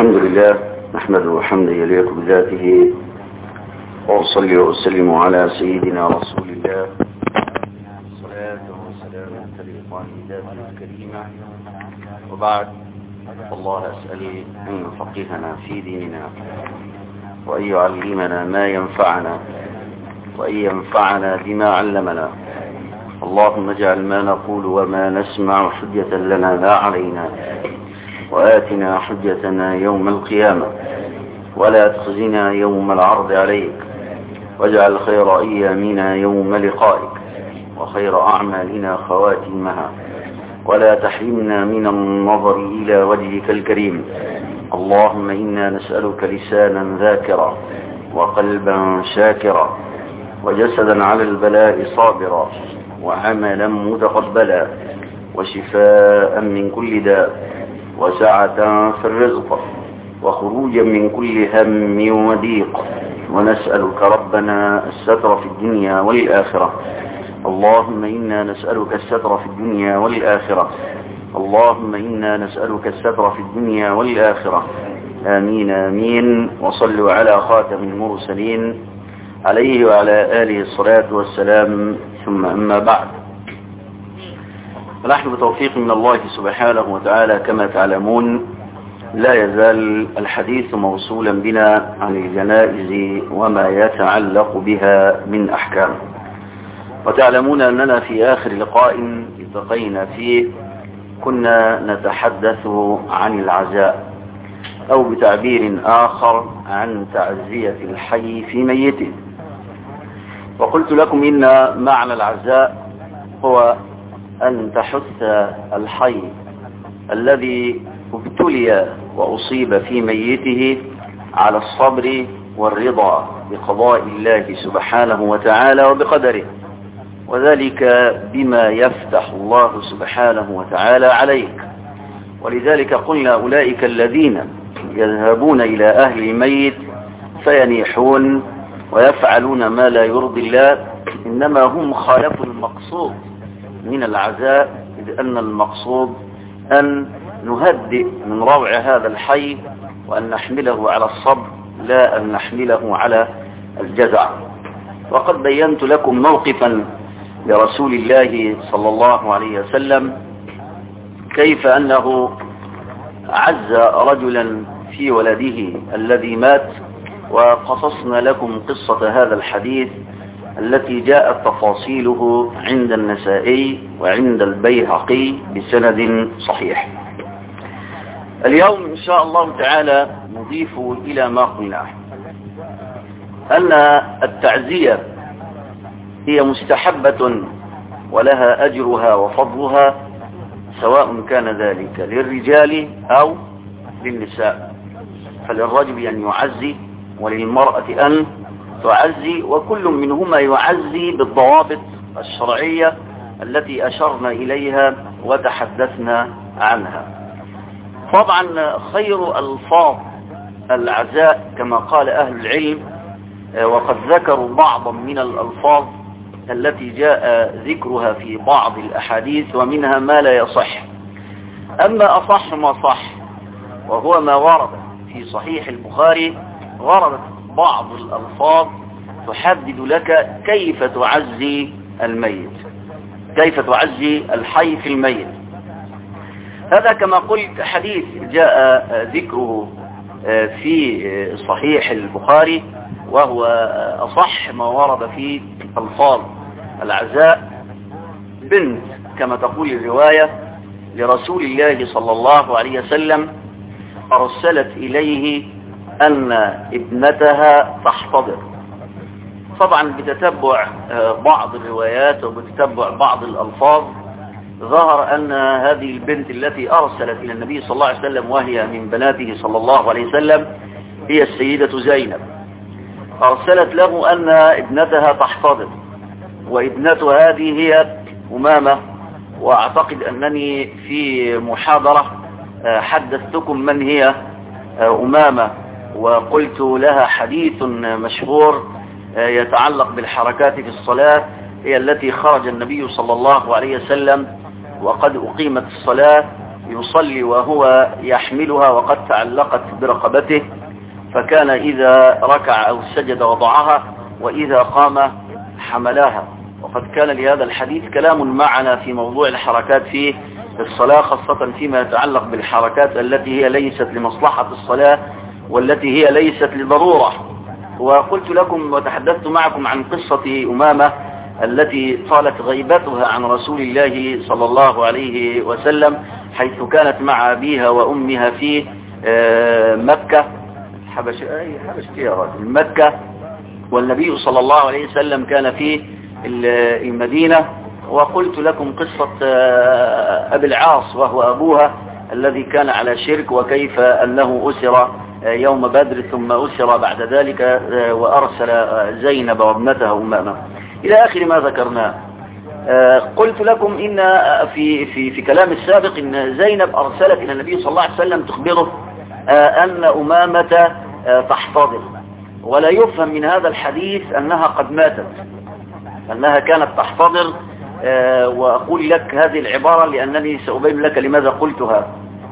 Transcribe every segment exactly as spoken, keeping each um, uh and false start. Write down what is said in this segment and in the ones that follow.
الحمد لله نحمده حمدا يليق بذاته، وأصلي وأسلم على سيدنا رسول الله صلاة وسلام تليقان بذاته الكريمة. وبعد، الله أسأل أن يفقهنا في ديننا، وأن يعلمنا ما ينفعنا، وأن ينفعنا بما علمنا. اللهم اجعل ما نقول وما نسمع حجة لنا لا علينا، وآتنا حجتنا يوم القيامة، ولا تخزنا يوم العرض عليك، واجعل خير أيامنا يوم لقائك، وخير أعمالنا خواتمها، ولا تحرمنا من النظر إلى وجهك الكريم. اللهم إنا نسألك لسانا ذاكرا، وقلبا شاكرا، وجسدا على البلاء صابرا، وعملا متقبلا، وشفاء من كل داء، وسعة في الرزق، وخروجا من كل هم وضيق. ونسألك ربنا الستر في الدنيا والآخرة. اللهم إنا نسألك الستر في الدنيا والآخرة. اللهم إنا نسألك الستر في الدنيا والآخرة. آمين آمين. وصلوا على خاتم المرسلين عليه وعلى آله الصلاة والسلام. ثم أما بعد، فنحن بتوفيق من الله سبحانه وتعالى كما تعلمون لا يزال الحديث موصولا بنا عن الجنائز وما يتعلق بها من أحكام. وتعلمون أننا في آخر لقاء التقينا فيه كنا نتحدث عن العزاء، أو بتعبير آخر عن تعزية الحي في ميته. وقلت لكم إن معنى العزاء هو أن تحث الحي الذي ابتلي وأصيب في ميته على الصبر والرضا بقضاء الله سبحانه وتعالى وبقدره، وذلك بما يفتح الله سبحانه وتعالى عليك. ولذلك قلنا أولئك الذين يذهبون إلى أهل الميت فينيحون ويفعلون ما لا يرضي الله، إنما هم خالفوا المقصود من العزاء، إذ أن المقصود أن نهدئ من روع هذا الحي، وأن نحمله على الصبر لا أن نحمله على الجزع. وقد بينت لكم موقفا لرسول الله صلى الله عليه وسلم كيف أنه عز رجلا في ولده الذي مات، وقصصنا لكم قصة هذا الحديث التي جاءت تفاصيله عند النسائي وعند البيهقي بسند صحيح. اليوم إن شاء الله تعالى نضيف إلى ما قلناه أن التعزية هي مستحبة ولها أجرها وفضلها، سواء كان ذلك للرجال أو للنساء. فللرجل أن يعزي، وللمرأة أن تعزي، وكل منهما يعزي بالضوابط الشرعية التي أشرنا إليها وتحدثنا عنها. طبعا خير ألفاظ العزاء كما قال أهل العلم، وقد ذكروا بعضا من الألفاظ التي جاء ذكرها في بعض الأحاديث، ومنها ما لا يصح. أما أصح ما صح وهو ما ورد في صحيح البخاري، وردت بعض الألفاظ تحدد لك كيف تعزي الميت، كيف تعزي الحي في الميت. هذا كما قلت حديث جاء ذكره في صحيح البخاري، وهو أصح ما ورد فيه ألفاظ العزاء. بنت كما تقول الرواية لرسول الله صلى الله عليه وسلم أرسلت إليه أن ابنتها تحتضر. طبعا بتتبع بعض الروايات وبتتبع بعض الألفاظ ظهر أن هذه البنت التي أرسلت إلى النبي صلى الله عليه وسلم وهي من بناته صلى الله عليه وسلم هي السيدة زينب. أرسلت له أن ابنتها تحتضر، وابنة هذه هي أمامة. وأعتقد أنني في محاضرة حدثتكم من هي أمامة، وقلت لها حديث مشهور يتعلق بالحركات في الصلاة، هي التي خرج النبي صلى الله عليه وسلم وقد أقيمت الصلاة يصلي وهو يحملها وقد تعلقت برقبته، فكان إذا ركع أو سجد وضعها، وإذا قام حملها. وقد كان لهذا الحديث كلام معنا في موضوع الحركات في الصلاة، خاصة فيما يتعلق بالحركات التي هي ليست لمصلحة الصلاة والتي هي ليست لضرورة. وقلت لكم وتحدثت معكم عن قصة أمامة التي طالت غيبتها عن رسول الله صلى الله عليه وسلم، حيث كانت مع أبيها وأمها في مكة حبش أي حبش فيها مكة، والنبي صلى الله عليه وسلم كان في المدينة. وقلت لكم قصة أبي العاص وهو أبوها الذي كان على شرك، وكيف أنه أسر يوم بدر ثم أسر بعد ذلك وأرسل زينب وابنتها أمامة إلى آخر ما ذكرناه. قلت لكم إن في في في كلام السابق إن زينب أرسلت إلى النبي صلى الله عليه وسلم تخبره أن أمامة تحتضر، ولا يفهم من هذا الحديث أنها قد ماتت، أنها كانت تحتضر. وأقول لك هذه العبارة لأنني سأبين لك لماذا قلتها.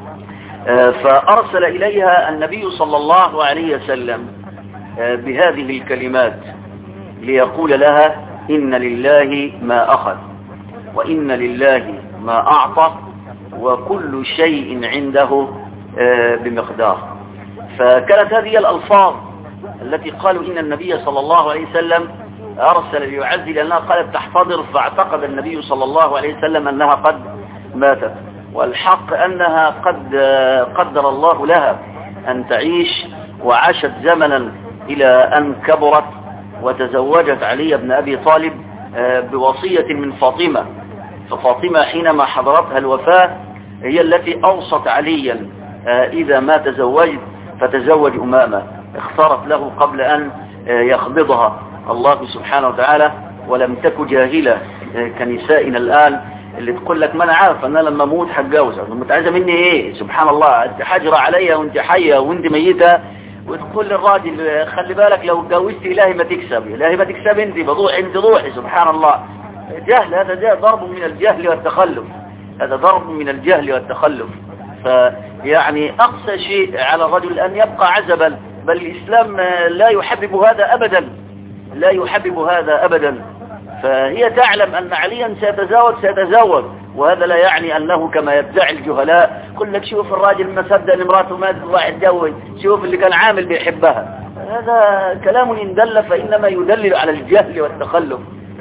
فأرسل إليها النبي صلى الله عليه وسلم بهذه الكلمات ليقول لها: إن لله ما أخذ، وإن لله ما أعطى، وكل شيء عنده بمقدار. فكانت هذه الألفاظ التي قالوا إن النبي صلى الله عليه وسلم أرسل ليعزي لأنها قالت تحتضر، فاعتقد النبي صلى الله عليه وسلم أنها قد ماتت. والحق أنها قد قدر الله لها أن تعيش، وعاشت زمنا إلى أن كبرت وتزوجت علي بن أبي طالب بوصية من فاطمة. ففاطمة حينما حضرتها الوفاة هي التي أوصت عليا إذا ما تزوجت فتزوج أمامة، اختارت له قبل أن يقبضها الله سبحانه وتعالى. ولم تك جاهلة كنسائنا الآن اللي تقول لك: ما أنا عارف أن أنا لما أموت هتجوز، أنت عايزة مني إيه؟ سبحان الله، أنت حاجرة عليا وأنت حية وأنت ميتة، وتقول للراجل: خلي بالك لو اتجوزت إلهي ما تكسب، إلهي ما تكسب، أنت بضوح أنت روحي. سبحان الله، جهل، هذا جهل، ضرب من الجهل والتخلف، هذا ضرب من الجهل والتخلف. فيعني أقصى شيء على الرجل أن يبقى عزبا، بل الإسلام لا يحبب هذا أبدا، لا يحبب هذا أبدا. فهي تعلم أن عليا سيتزوج سيتزوج وهذا لا يعني أنه كما يدعي الجهلاء: قل لك شوف الراجل ما صدق امراته مات الله يتجوز، شوف اللي كان عامل بيحبها. هذا كلام إن دل فإنما يدلل على الجهل والتخلف.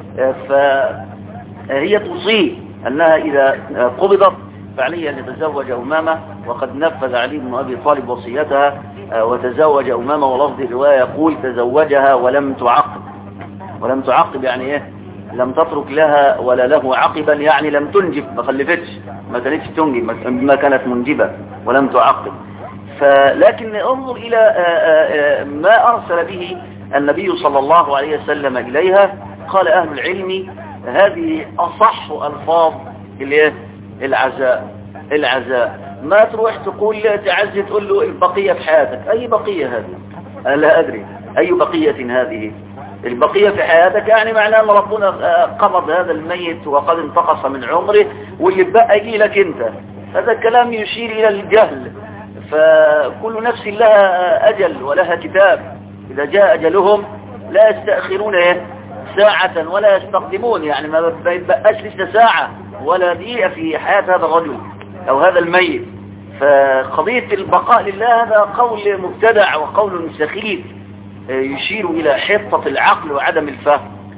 فهي توصيه أنها إذا قبضت فعليها أن تتزوج أمامة، وقد نفذ علي بن أبي طالب وصيتها وتزوج أمامة. ولفظ الرواية يقول: تزوجها ولم تعقب. ولم تعقب يعني إيه؟ لم تترك لها ولا له عقبا، يعني لم تنجب، ما خلفتش، ما كانتش تنجب، ما كانت منجبة ولم تعقب. فلكن انظر إلى ما أرسل به النبي صلى الله عليه وسلم إليها. قال أهل العلم: هذه أصح ألفاظ العزاء. العزاء ما تروح تقول تعزي تقول له البقية في حياتك. أي بقية هذه؟ أنا لا أدري أي بقية هذه. البقية في حياتك يعني معناه أن ربنا قبض هذا الميت وقد انتقص من عمره، واللي بقى يجي لك أنت. هذا الكلام يشير إلى الجهل. فكل نفس لها أجل ولها كتاب، إذا جاء أجلهم لا يستأخرون ساعة ولا يستقدمون، يعني ما يبقاش لسه ساعة ولا دقيقة في حياة هذا الرجل أو هذا الميت. فقضية البقاء لله هذا قول مبتدع وقول سخيف يشير إلى حطة العقل وعدم الفهم.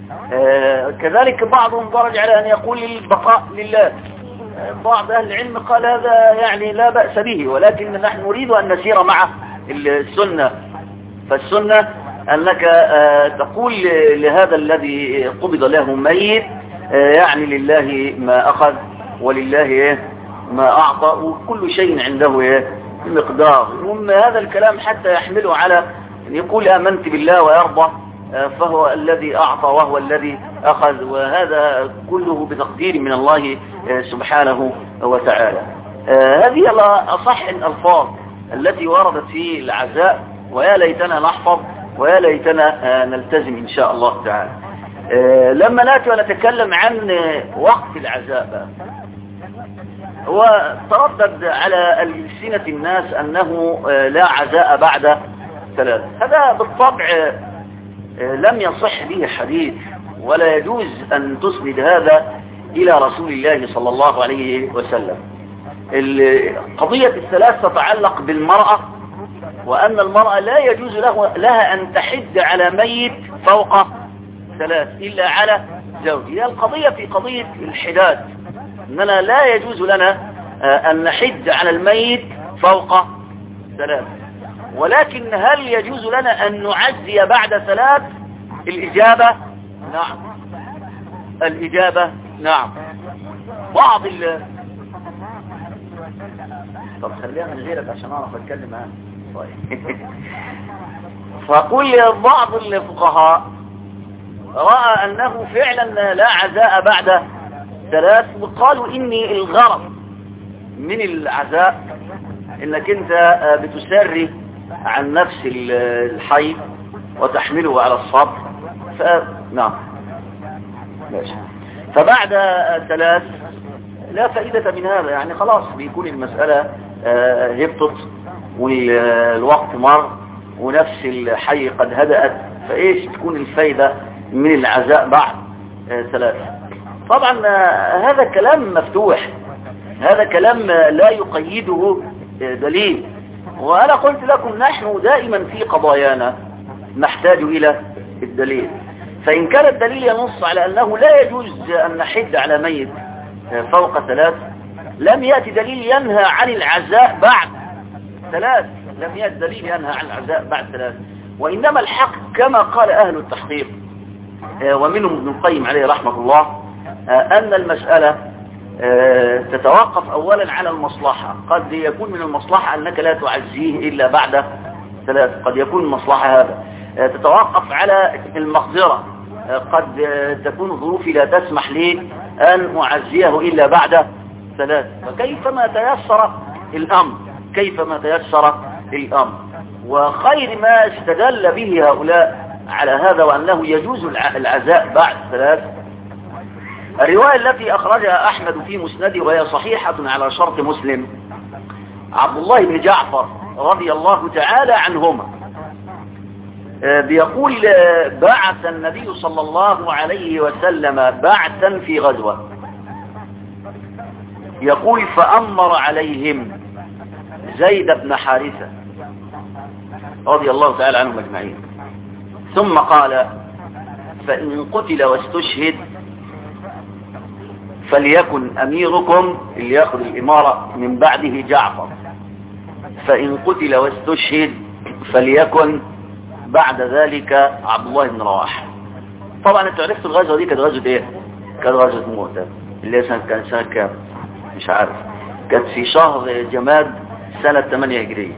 كذلك بعضهم درج على أن يقول البقاء لله. بعض أهل العلم قال هذا يعني لا بأس به، ولكن نحن نريد أن نسير مع السنة. فالسنة أنك تقول لهذا الذي قبض له ميت يعني لله ما أخذ ولله ما أعطى، وكل شيء عنده مقدار. ثم هذا الكلام حتى يحمله على أن يقول آمنت بالله ويرضى، فهو الذي أعطى وهو الذي أخذ، وهذا كله بتقدير من الله سبحانه وتعالى. هذه أصح الألفاظ التي وردت في العزاء، ويا ليتنا نحفظ ويا ليتنا نلتزم إن شاء الله تعالى. لما نأتي ونتكلم عن وقت العزاء بقى، وتردد على ألسنة الناس أنه لا عزاء بعد ثلاث. هذا بالطبع لم يصح به حديث، ولا يجوز أن تسند هذا إلى رسول الله صلى الله عليه وسلم. قضية الثلاث تتعلق بالمرأة، وأن المرأة لا يجوز له لها أن تحد على ميت فوق ثلاث إلا على زوجها. القضية في قضية الحداد، أننا لا يجوز لنا أن نحد على الميت فوق ثلاث، ولكن هل يجوز لنا أن نعزي بعد ثلاث؟ الإجابة نعم، الإجابة نعم. بعض ال طب خليها من غيرك عشان أعرف أتكلم معاك. طيب فقل بعض الفقهاء رأى أنه فعلا لا عزاء بعد ثلاث، وقالوا إني الغرض من العزاء إنك أنت بتسري عن نفس الحي وتحمله على الصبر. ف... نعم ماشي. فبعد ثلاث لا فائدة من هذا، يعني خلاص بيكون المسألة هبطت والوقت مر ونفس الحي قد هدأت، فإيش تكون الفائدة من العزاء بعد ثلاث؟ طبعا هذا كلام مفتوح، هذا كلام لا يقيده دليل. وأنا قلت لكم نحن دائما في قضايانا نحتاج إلى الدليل، فإن كان الدليل ينص على أنه لا يجوز أن نحد على ميت فوق ثلاث، لم يأتي دليل ينهى عن العزاء بعد ثلاث، لم يأتي دليل ينهى عن العزاء بعد ثلاث. وإنما الحق كما قال أهل التحقيق ومنهم ابن القيم عليه رحمة الله، أن المسألة تتوقف أولا على المصلحة. قد يكون من المصلحة أنك لا تعزيه إلا بعد ثلاث، قد يكون المصلحة هذا. تتوقف على المقدرة، قد تكون ظروفي لا تسمح لي أن أعزيه إلا بعد ثلاث. فكيفما تيسر الأمر، كيفما تيسر الأمر. وخير ما استدل به هؤلاء على هذا وأنه يجوز العزاء بعد ثلاث الرواية التي أخرجها أحمد في مسنده وهي صحيحة على شرط مسلم، عبد الله بن جعفر رضي الله تعالى عنهما بيقول بعث النبي صلى الله عليه وسلم بعثا في غزوة، يقول فأمر عليهم زيد بن حارثة رضي الله تعالى عنهم أجمعين، ثم قال فإن قتل واستشهد فليكن أميركم اللي يأخذ الإمارة من بعده جعفر، فإن قتل واستشهد فليكن بعد ذلك عبد الله بن رواحة. طبعا انتوا عرفتوا الغزوة دي كانت غزوة ايه؟ كانت غزوة مؤتة اللي سنة كان سنة كام؟ مش عارف، كانت في شهر جماد سنة ثمانية هجرية.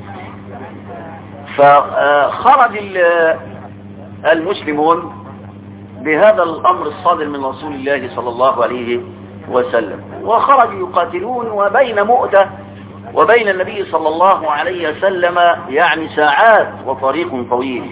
فخرج المسلمون بهذا الأمر الصادر من رسول الله صلى الله عليه وسلم، وخرجوا يقاتلون، وبين مؤتة وبين النبي صلى الله عليه وسلم يعني ساعات وطريق طويل.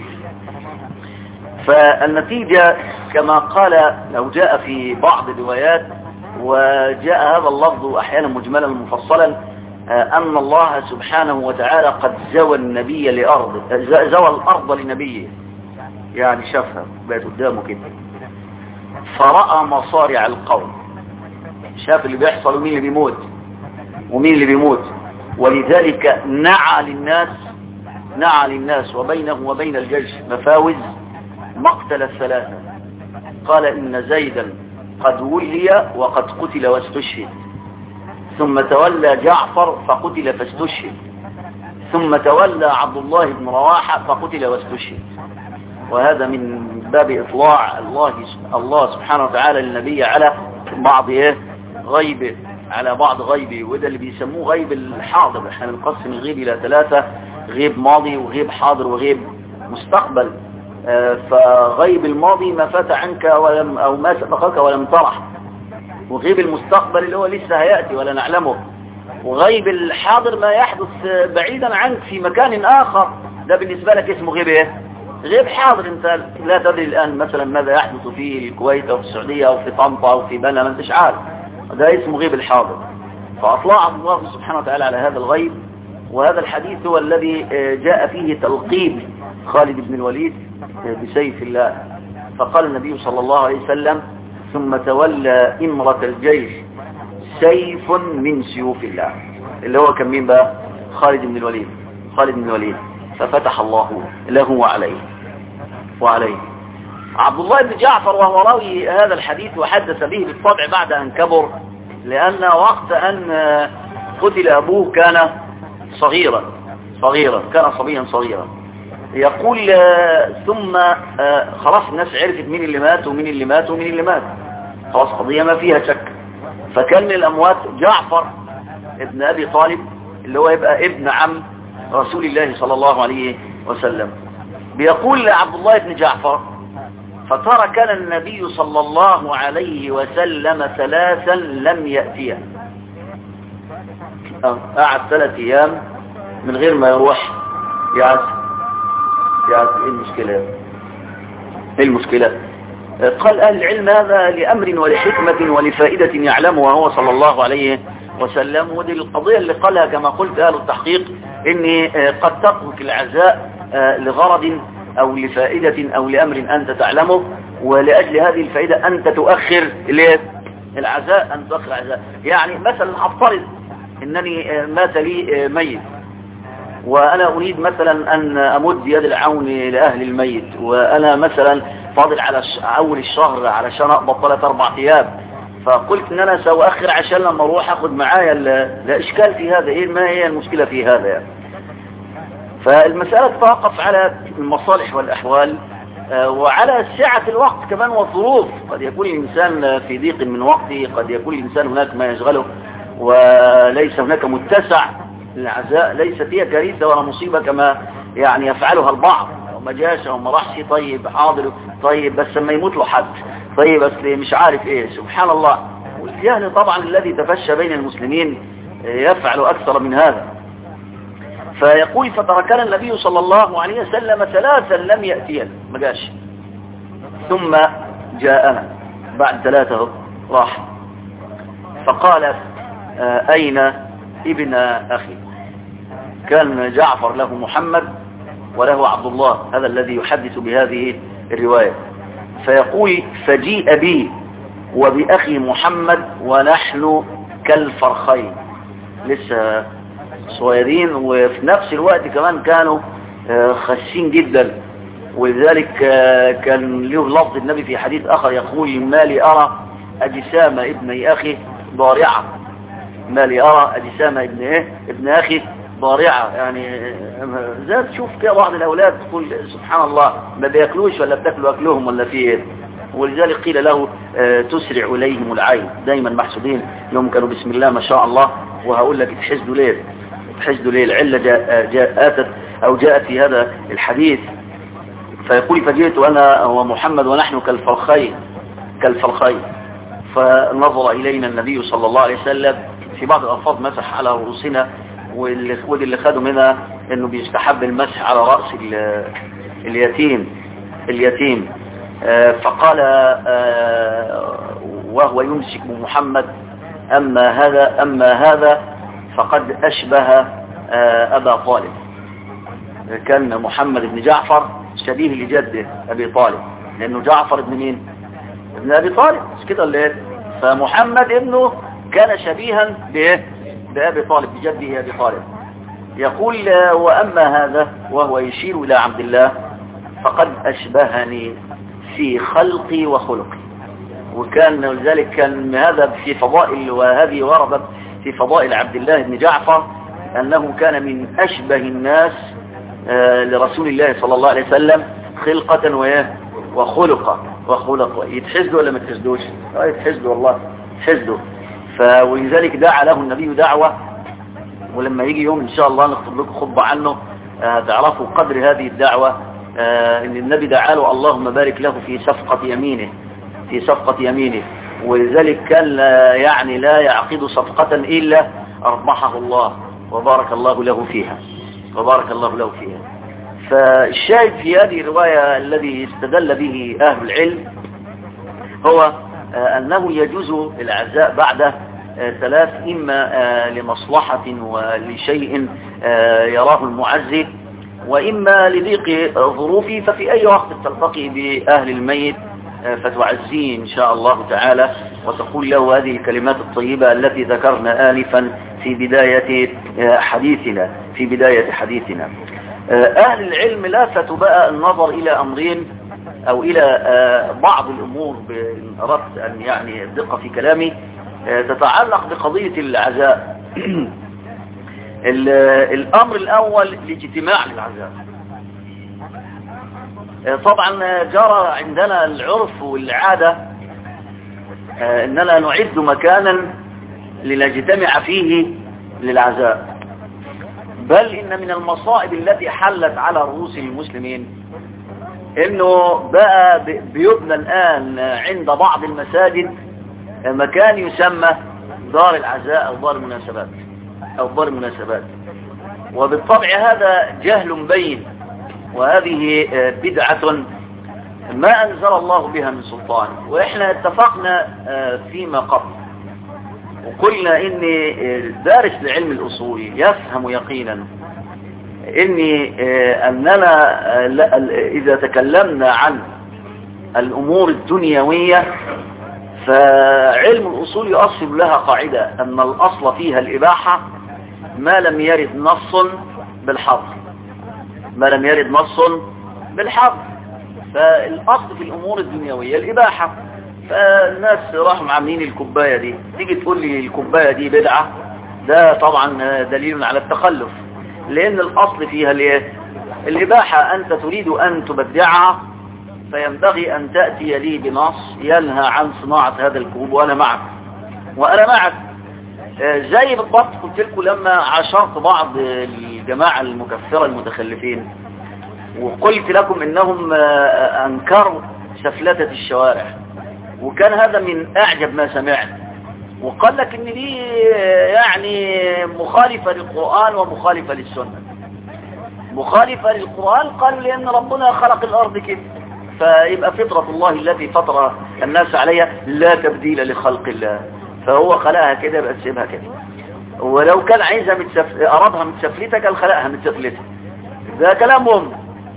فالنتيجة كما قال لو جاء في بعض الروايات، وجاء هذا اللفظ أحيانا مجملا مفصلا، أن الله سبحانه وتعالى قد زوى النبي لأرض زوى الأرض لنبيه، يعني شافها بقت قدامه كده، فرأى مصارع القوم، شاف اللي بيحصل ومين اللي بيموت ومين اللي بيموت، ولذلك نعى للناس نعى للناس وبينه وبين الجيش مفاوز مقتل الثلاثة. قال إن زيدا قد ولي وقد قتل واستشهد، ثم تولى جعفر فقتل فاستشهد، ثم تولى عبد الله بن رواحة فقتل واستشهد. وهذا من باب إطلاع الله الله سبحانه وتعالى للنبي على بعض ايه غيبه، على بعض غيبه، وده اللي بيسموه غيب الحاضر. احنا بنقسم الغيب إلى ثلاثة: غيب ماضي وغيب حاضر وغيب مستقبل. آه فغيب الماضي ما فات عنك ولم أو ما سبقك ولم ترح، وغيب المستقبل اللي هو لسه هيأتي ولا نعلمه، وغيب الحاضر ما يحدث بعيدا عنك في مكان آخر، ده بالنسبة لك اسمه غيب ايه؟ غيب حاضر. انت لا تدري الآن مثلا ماذا يحدث في الكويت أو في السعودية أو في طنطا أو في بنا، ما انتش عارف، ده اسمه غيب الحاضر. فأطلع الله سبحانه وتعالى على هذا الغيب. وهذا الحديث هو الذي جاء فيه تلقيب خالد بن الوليد بسيف الله. فقال النبي صلى الله عليه وسلم: ثم تولى إمرة الجيش سيف من سيوف الله، اللي هو كان مين بقى؟ خالد بن الوليد. خالد بن الوليد ففتح الله له وعليه وعليه. عبد الله بن جعفر وهو راوي هذا الحديث وحدث به بالطبع بعد أن كبر، لأن وقت أن قتل أبوه كان صغيرا صغيرا كان صبيا صغيرا. يقول ثم خلاص الناس عرفت مين اللي مات ومين اللي مات ومين اللي مات، خلاص قضية ما فيها شك. فكان من الأموات جعفر ابن أبي طالب اللي هو يبقى ابن عم رسول الله صلى الله عليه وسلم. بيقول عبد الله بن جعفر: فترى كان النبي صلى الله عليه وسلم ثلاثا لم يأتيه، قعد ثلاث ايام من غير ما يروح يعزف. يعزف ايه المشكلة؟ ايه المشكلة؟ قال اهل العلم هذا لامر ولحكمة ولفائدة يعلمها هو صلى الله عليه وسلم. ودي القضية اللي قالها كما قلت اهل التحقيق، ان قد تترك العزاء لغرض او لفائدة او لامر انت تعلمه، ولأجل هذه الفائدة انت تؤخر العزاء ان تؤخر العزاء. يعني مثلا افترض انني مات لي ميت، وانا اريد مثلا ان امد يد العون لاهل الميت، وانا مثلا فاضل على اول الشهر علشان اقبض ثلاث اربع ايام، فقلت ان انا ساؤخر عشان لما اروح اخذ معايا. لا اشكال في هذا، ايه ما هي المشكلة في هذا يعني؟ فالمسألة تتوقف على المصالح والاحوال وعلى سعة الوقت كمان والظروف. قد يكون الانسان في ضيق من وقته، قد يكون الانسان هناك ما يشغله وليس هناك متسع للعزاء. ليست هي كارثة ولا مصيبة كما يعني يفعلها البعض، وما جاش وما راحش، طيب حاضر، طيب بس ما يموت له حد، طيب بس مش عارف ايه. سبحان الله. والجهل طبعا الذي تفشى بين المسلمين يفعل اكثر من هذا. فيقول: فتركنا النبي صلى الله عليه وسلم ثلاثا لم يأتينا، ما جاش. ثم جاءنا بعد ثلاثة راح، فقال: أين ابن أخي؟ كان جعفر له محمد وله عبد الله، هذا الذي يحدث بهذه الرواية. فيقول: فجيء بي وبأخي محمد ونحن كالفرخين، لسه صغيرين، وفي نفس الوقت كمان كانوا خسين جدا. ولذلك كان له لفظ النبي في حديث آخر يقول: ما لي أرى أجسام ابن أخي ضارعة، ما لي أرى أجسام ابن إيه ابن أخي ضارعة. يعني زي تشوف كده بعض الأولاد تقول سبحان الله ما بيأكلوش ولا بتأكلوا أكلهم ولا في إيه. ولذلك قيل له تسرع إليهم العين، دايما محسودين لهم كانوا بسم الله ما شاء الله. وهقول لك تحسدوا ليه تحسدوا ليه العلة جاء جاءت أو جاءت في هذا الحديث. فيقول: فجئت أنا ومحمد ونحن كالفرخين كالفرخين فنظر إلينا النبي صلى الله عليه وسلم. في بعض الألفاظ مسح على رؤوسنا، واللي اللي خدوا منها انه بيستحب المسح على رأس اليتيم اليتيم فقال وهو يمسك بمحمد: أما هذا أما هذا فقد أشبه أبا طالب. كان محمد بن جعفر شبيه لجده أبي طالب، لأنه جعفر ابن مين؟ ابن أبي طالب، مش كده اللي فمحمد ابنه كان شبيها بإيه؟ بأبي طالب، بجده أبي طالب. يقول: وأما هذا، وهو يشير إلى عبد الله، فقد أشبهني في خلقي وخلقي. وكان لذلك كان هذا في فضائل، وهذه وردت في فضائل عبد الله بن جعفر أنه كان من أشبه الناس لرسول الله صلى الله عليه وسلم خلقة وخلقة وخلقة. يتحسدوا ولا ما يتحسدوش؟ اه يتحسدوا والله، يتحسدوا. ولذلك دعا له النبي دعوة، ولما يجي يوم إن شاء الله نكتب لكم خطبة عنه تعرفوا قدر هذه الدعوة. إن النبي دعا له: اللهم بارك له في صفقة يمينه في صفقة يمينه. ولذلك كان يعني لا يعقد صفقة إلا أربحه الله وبارك الله له فيها وبارك الله له فيها. فالشاهد في هذه الرواية الذي استدل به أهل العلم هو أنه يجوز العزاء بعد ثلاث، إما لمصلحة ولشيء يراه المعزي، وإما لضيق ظروفه، ففي أي وقت تلتقي بأهل الميت فتعزيه إن شاء الله تعالى وتقول له هذه الكلمات الطيبة التي ذكرنا آنفا في بداية حديثنا في بداية حديثنا. أهل العلم لافتوا بقى النظر إلى أمرين أو إلى بعض الأمور، إن أردت أن يعني الدقة في كلامي، تتعلق بقضية العزاء. الأمر الأول الاجتماع للعزاء. طبعا جرى عندنا العرف والعادة أننا نعد مكانا لنجتمع فيه للعزاء، بل إن من المصائب التي حلت على رؤوس المسلمين إنه بقى بيبنى الآن عند بعض المساجد مكان يسمى دار العزاء أو دار المناسبات أو دار المناسبات، وبالطبع هذا جهل مبين، وهذه بدعة ما أنزل الله بها من سلطان. وإحنا اتفقنا فيما قبل وقلنا إن دارس لعلم الأصول يفهم يقينا إن أننا إذا تكلمنا عن الأمور الدنيوية فعلم الأصول يؤصل لها قاعدة أن الأصل فيها الإباحة ما لم يرد نص بالحظر، ما لم يرد نص بالحظر. فالأصل في الأمور الدنيوية الإباحة. فالناس راحوا عاملين الكوباية دي، تيجي تقول لي الكوباية دي بدعة، ده طبعا دليل على التخلف، لأن الأصل فيها الايه؟ الإباحة. أنت تريد أن تبدعها فينبغي أن تأتي لي بنص ينهى عن صناعة هذا الكوب وأنا معك وأنا معك. زي بالضبط قلت لكم لما عاشرت بعض الجماعة المكفرة المتخلفين وقلت لكم إنهم أنكروا سفلتة الشوارع، وكان هذا من أعجب ما سمعت، وقال لك إن دي يعني مخالفة للقرآن ومخالفة للسنة. مخالفة للقرآن قالوا لأن ربنا خلق الأرض كده، فيبقى فطرة الله التي فطر الناس عليها لا تبديل لخلق الله، فهو خلقها كده يبقى تسيبها كده. ولو كان عايزها متسف... أرادها متسفلتة كان خلقها متسفلتة. ده كلامهم.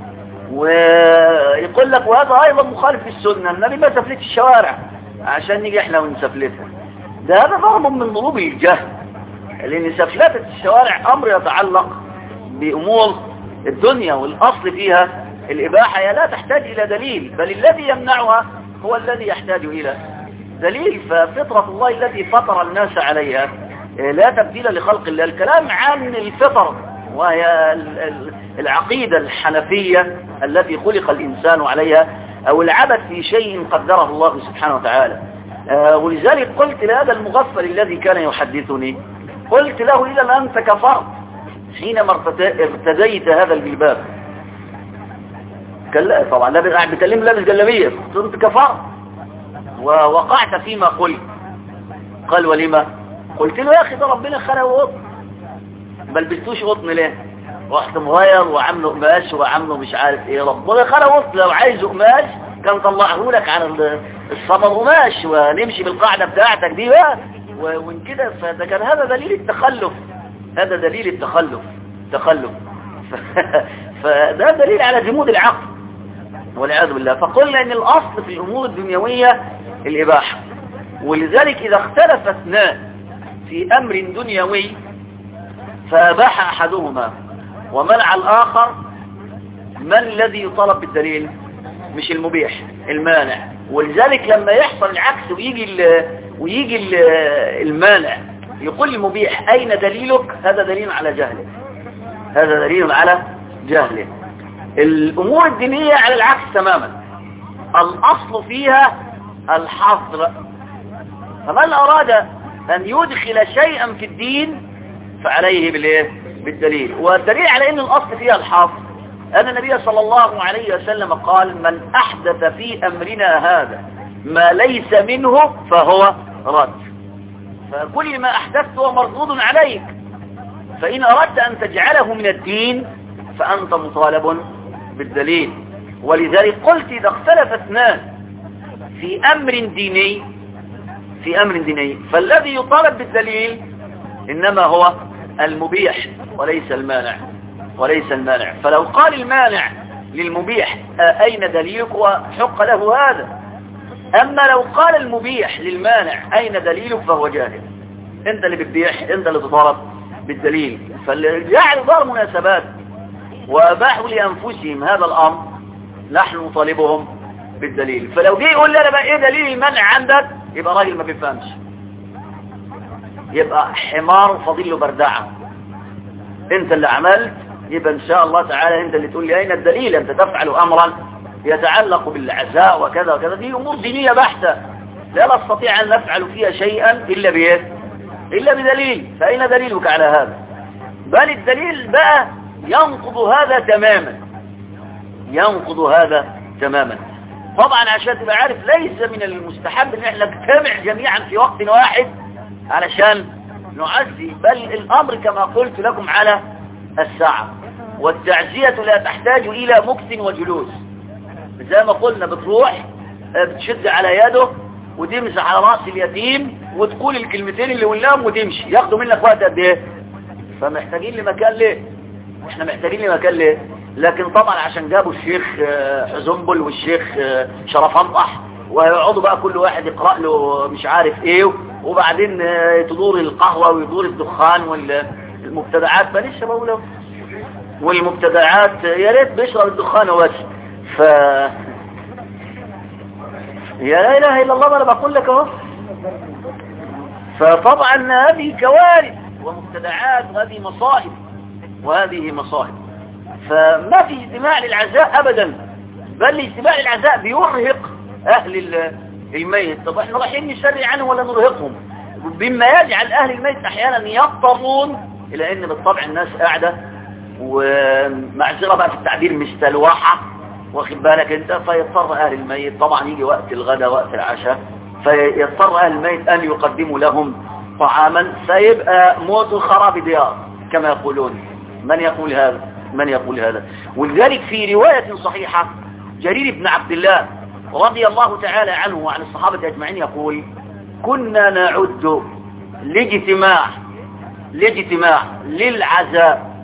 ويقول لك وهذا أيضا مخالف للسنة، النبي ما سفلت الشوارع عشان نيجي احنا ونسفلتها. ده هذا ضرب من ضروب الجهل، لأن سفلتة الشوارع أمر يتعلق بأمور الدنيا، والأصل فيها الإباحة هي لا تحتاج إلى دليل، بل الذي يمنعها هو الذي يحتاج إلى دليل. ففطرة الله التي فطر الناس عليها لا تبديل لخلق الله. الكلام عن الفطر وهي العقيدة الحنفية التي خلق الإنسان عليها، أو العبث في شيء قدره الله سبحانه وتعالى. ولذلك قلت لهذا المغفل الذي كان يحدثني، قلت له إذا أنت كفرت حينما ارتديت هذا الجلباب. قال لا طبعا لا قاعد بكلم لابس جلابيه، كنت كفرت ووقعت فيما قلت. قال ولما؟ قلت له يا أخي ده ربنا خلقه قطن، ما لبستوش قطن ليه؟ رحت مغير وعامله قماش وعامله مش عارف ايه. ربنا خلقه قطن، لو عايزه قماش كان طلعه لك على الصبر قماش ونمشي بالقاعدة بتاعتك دي بقى ومن كده. فده كان هذا دليل التخلف، هذا دليل التخلف تخلف فده دليل على جمود العقل والعياذ بالله. فقلنا ان الاصل في الامور الدنيوية الاباحة، ولذلك اذا اختلف اثنان في امر دنيوي فاباح احدهما ومنع الاخر، من الذي يطالب بالدليل؟ مش المبيح، المانع. ولذلك لما يحصل العكس ويجي ال ويجي ال المانع يقول المبيح اين دليلك؟ هذا دليل على جهله، هذا دليل على جهله. الامور الدينية على العكس تماما، الاصل فيها الحظر. فمن اراد ان يدخل شيئا في الدين فعليه بالايه؟ بالدليل. والدليل على ان الاصل فيها الحظر ان النبي صلى الله عليه وسلم قال من احدث في امرنا هذا ما ليس منه فهو رد. فكل ما احدثته مردود عليك، فان اردت ان تجعله من الدين فانت مطالب بالدليل. ولذلك قلت اذا اختلف اثنان في امر ديني في أمر ديني. فالذي يطالب بالدليل إنما هو المبيح وليس المانع وليس المانع. فلو قال المانع للمبيح أين دليلك وحق له هذا. أما لو قال المبيح للمانع أين دليلك فهو جاهل. أنت اللي بتبيح، أنت اللي تطالب بالدليل. فالجعل دار مناسبات وأباحوا لأنفسهم هذا الأمر، نحن نطالبهم بالدليل. فلو جه يقول لي أنا بقى إيه دليل المنع عندك، يبقى راجل ما بيفهمش، يبقى حمار فاضل له بردعة. أنت اللي عملت، يبقى إن شاء الله تعالى أنت اللي تقول لي أين الدليل. أنت تفعل أمرا يتعلق بالعزاء وكذا وكذا، دي أمور دينية بحتة لا نستطيع أن نفعل فيها شيئا إلا بإيه؟ إلا بدليل. فأين دليلك على هذا؟ بل الدليل بقى ينقض هذا تماما، ينقض هذا تماما. طبعا عشان تبقى عارف ليس من المستحب ان احنا نجتمع جميعا في وقت واحد علشان نعزي، بل الامر كما قلت لكم على الساعة. والتعزية لا تحتاج الى مكث وجلوس، زي ما قلنا بتروح بتشد على يده وتمسح على رأس اليتيم وتقول الكلمتين اللي قلناهم وتمشي، ياخدوا منك وقت قد ايه؟ فمحتاجين لمكان ليه؟ احنا محتاجين لمكان ليه؟ لكن طبعا عشان جابوا الشيخ حزنبل والشيخ شرف انطح ويقعدوا بقى كل واحد يقرأ له مش عارف ايه، وبعدين تدور القهوة ويدور الدخان والمبتدعات، فليش بقوله والمبتدعات يا ريت بيشرب الدخان بس. ف يا لا اله الا الله، ما انا بقول لك اهو. فطبعا هذه كوارث ومبتدعات وهذه مصائب وهذه مصائب. فما في اجتماع للعزاء ابدا، بل الاجتماع للعزاء بيرهق اهل الميت. طب احنا رايحين نشرع عنهم ولا نرهقهم؟ بما يجعل اهل الميت احيانا يضطرون الى ان بالطبع الناس قاعده ومعذره بقى في التعبير مستلوحه، واخد بالك انت، فيضطر اهل الميت طبعا يجي وقت الغداء وقت العشاء، فيضطر اهل الميت ان يقدموا لهم طعاما، فيبقى موت خراب ديار كما يقولون. من يقول هذا؟ من يقول هذا؟ ولذلك في رواية صحيحة جرير بن عبد الله رضي الله تعالى عنه وعن الصحابة أجمعين يقول: كنا نعد لاجتماع لاجتماع للعزاء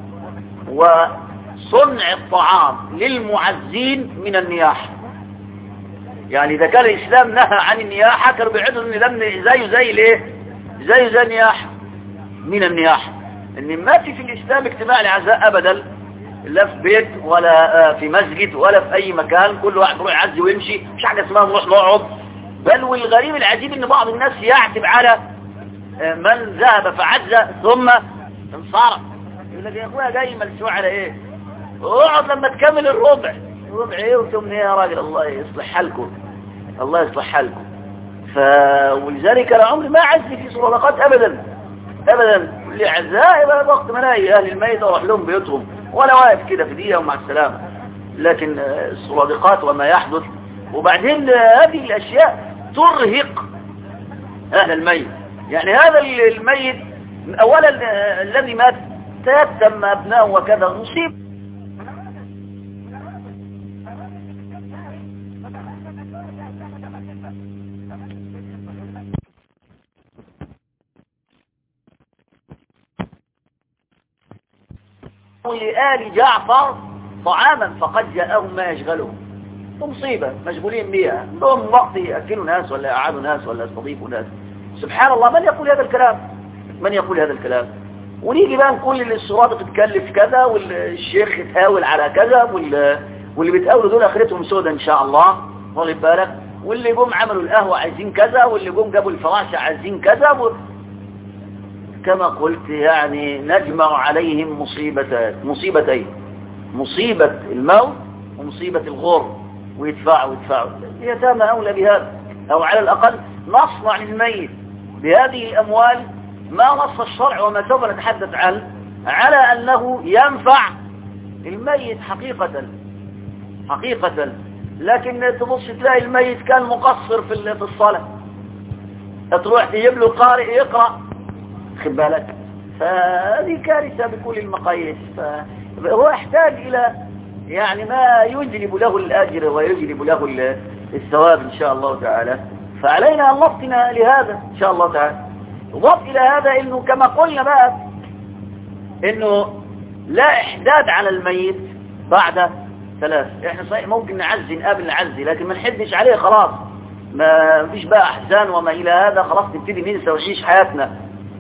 وصنع الطعام للمعزين من النياحة. يعني إذا كان الإسلام نهى عن النياحة كانوا بيعدوا إن لم زيه زي ليه زيه زي النياحة من النياحة. إن ما في في الإسلام اجتماع لعزاء أبدا، لا في بيت ولا في مسجد ولا في أي مكان، كل واحد يروح يعزي ويمشي، مش حاجة اسمها نروح نقعد. بل والغريب العجيب إن بعض الناس يعتب على من ذهب فعزى ثم انصرف، يقول لك يا أخويا جاي ملسوع على إيه؟ اقعد لما تكمل الربع. الربع إيه وثمن إيه يا راجل؟ الله يصلح حالكم، الله يصلح حالكم. ف ولذلك أنا عمري ما عزي في صدقات أبدا أبدا. لعزاء يبقى وقت مناهي أهل الميت أروح لهم بيوتهم ولا واقف كده في دقيقة ومع السلامة. لكن الصدقات وما يحدث، وبعدين هذه الأشياء ترهق أهل الميت. يعني هذا الميت أولا الذي مات تيتم أبناءه وكذا مصيب. لآل جعفر طعاما فقد جاءهم ما يشغلهم، مصيبة مشغولين بها، لهم وقت يأكلوا ناس ولا يقعدوا ناس ولا يستضيفوا ناس. سبحان الله، من يقول هذا الكلام؟ من يقول هذا الكلام؟ ونيجي بقى نقول اللي السرادة بتكلف كذا والشيخ يتهاول على كذا، واللي بيتهاولوا دول اخرتهم سودة ان شاء الله، واخد بالك، واللي جم عملوا القهوة عايزين كذا، واللي جم جابوا الفراشة عايزين كذا و... كما قلت يعني نجمع عليهم مصيبتين مصيبتين مصيبة الموت ومصيبة الغر، ويدفعوا ويدفعوا. اليتامى أولى بهذا، أو على الأقل نصنع للميت بهذه الأموال ما نص الشرع وما سوف نتحدث عنه على أنه ينفع الميت حقيقة حقيقة. لكن تبص تلاقي الميت كان مقصر في الصلاة، تروح تجيب له قارئ يقرأ، خد بالك، فهذه كارثة بكل المقاييس. فهو يحتاج إلى يعني ما يجلب له الأجر ويجلب له الثواب إن شاء الله تعالى. فعلينا أن نفطن لهذا إن شاء الله تعالى. وضف إلى هذا إنه كما قلنا بقى إنه لا إحداد على الميت بعد ثلاث. إحنا صحيح ممكن نعزي نقابل نعزي، لكن ما نحدش عليه خلاص، ما فيش بقى أحزان وما إلى هذا، خلاص نبتدي ننسى ونعيش حياتنا.